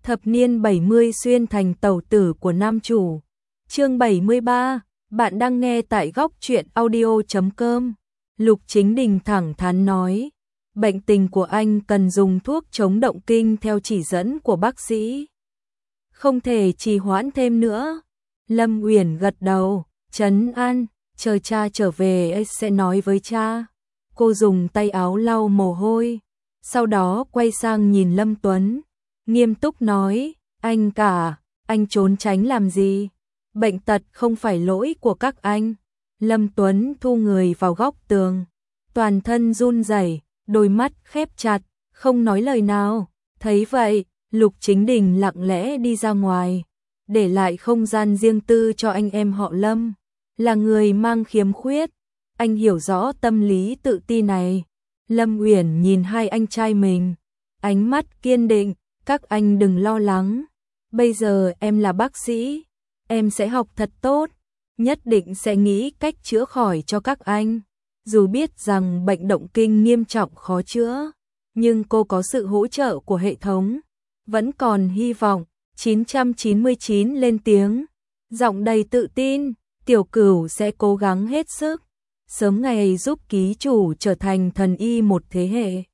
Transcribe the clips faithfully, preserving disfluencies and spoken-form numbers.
Thập niên bảy mươi xuyên thành tẩu tử của nam chủ. Chương bảy mươi ba, bạn đang nghe tại góc truyện audio chấm com. Lục Chính Đình thẳng thắn nói, bệnh tình của anh cần dùng thuốc chống động kinh theo chỉ dẫn của bác sĩ. Không thể trì hoãn thêm nữa. Lâm Uyển gật đầu, trấn an, chờ cha trở về sẽ nói với cha. Cô dùng tay áo lau mồ hôi, sau đó quay sang nhìn Lâm Tuấn, nghiêm túc nói, anh cả, anh trốn tránh làm gì? Bệnh tật không phải lỗi của các anh. Lâm Tuấn thu người vào góc tường, toàn thân run rẩy, đôi mắt khép chặt, không nói lời nào. Thấy vậy, Lục Chính Đình lặng lẽ đi ra ngoài, để lại không gian riêng tư cho anh em họ Lâm. Là người mang khiếm khuyết, anh hiểu rõ tâm lý tự ti này. Lâm Uyển nhìn hai anh trai mình, ánh mắt kiên định, các anh đừng lo lắng. Bây giờ em là bác sĩ, em sẽ học thật tốt, nhất định sẽ nghĩ cách chữa khỏi cho các anh. Dù biết rằng bệnh động kinh nghiêm trọng khó chữa, nhưng cô có sự hỗ trợ của hệ thống, vẫn còn hy vọng. chín trăm chín mươi chín lên tiếng, giọng đầy tự tin, Tiểu Cửu sẽ cố gắng hết sức, sớm ngày giúp ký chủ trở thành thần y một thế hệ.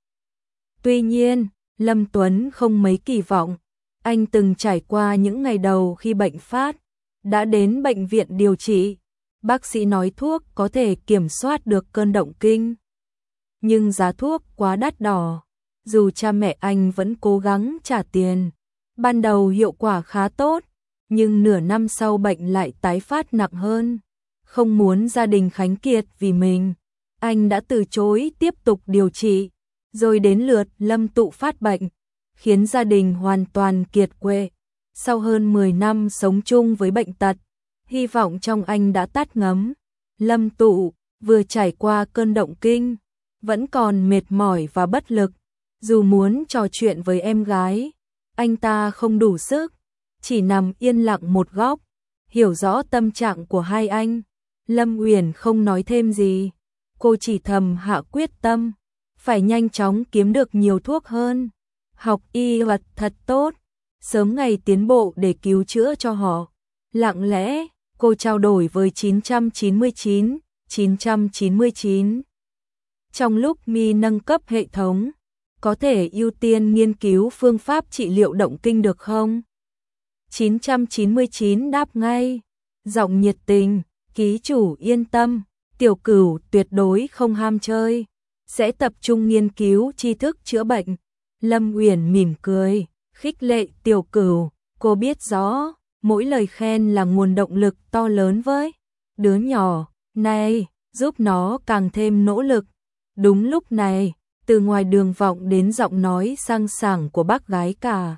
Tuy nhiên, Lâm Tuấn không mấy kỳ vọng, anh từng trải qua những ngày đầu khi bệnh phát, đã đến bệnh viện điều trị. Bác sĩ nói thuốc có thể kiểm soát được cơn động kinh, nhưng giá thuốc quá đắt đỏ, dù cha mẹ anh vẫn cố gắng trả tiền. Ban đầu hiệu quả khá tốt, nhưng nửa năm sau bệnh lại tái phát nặng hơn. Không muốn gia đình khánh kiệt vì mình, anh đã từ chối tiếp tục điều trị. Rồi đến lượt Lâm Tụ phát bệnh, khiến gia đình hoàn toàn kiệt quệ. Sau hơn mười năm sống chung với bệnh tật, hy vọng trong anh đã tắt ngấm. Lâm Tụ vừa trải qua cơn động kinh, vẫn còn mệt mỏi và bất lực. Dù muốn trò chuyện với em gái, anh ta không đủ sức, chỉ nằm yên lặng một góc, hiểu rõ tâm trạng của hai anh. Lâm Uyển không nói thêm gì, cô chỉ thầm hạ quyết tâm, phải nhanh chóng kiếm được nhiều thuốc hơn, học y thuật thật tốt, sớm ngày tiến bộ để cứu chữa cho họ. Lặng lẽ, cô trao đổi với chín trăm chín mươi chín, chín trăm chín mươi chín. Trong lúc mi nâng cấp hệ thống, có thể ưu tiên nghiên cứu phương pháp trị liệu động kinh được không? chín trăm chín mươi chín đáp ngay, giọng nhiệt tình, ký chủ yên tâm, Tiểu Cửu tuyệt đối không ham chơi, sẽ tập trung nghiên cứu tri thức chữa bệnh. Lâm Uyển mỉm cười, khích lệ Tiểu Cửu, cô biết rõ, mỗi lời khen là nguồn động lực to lớn với đứa nhỏ này, giúp nó càng thêm nỗ lực. Đúng lúc này, từ ngoài đường vọng đến giọng nói sang sảng của bác gái cả.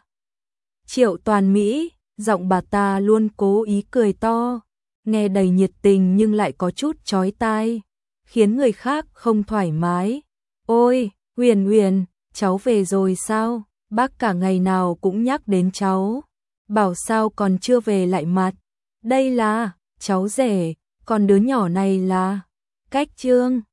Triệu Toàn Mỹ, giọng bà ta luôn cố ý cười to, nghe đầy nhiệt tình nhưng lại có chút chói tai, khiến người khác không thoải mái. Ôi, Uyển Uyển, cháu về rồi sao? Bác cả ngày nào cũng nhắc đến cháu, bảo sao còn chưa về lại mặt. Đây là cháu rể, còn đứa nhỏ này là Cách Trương.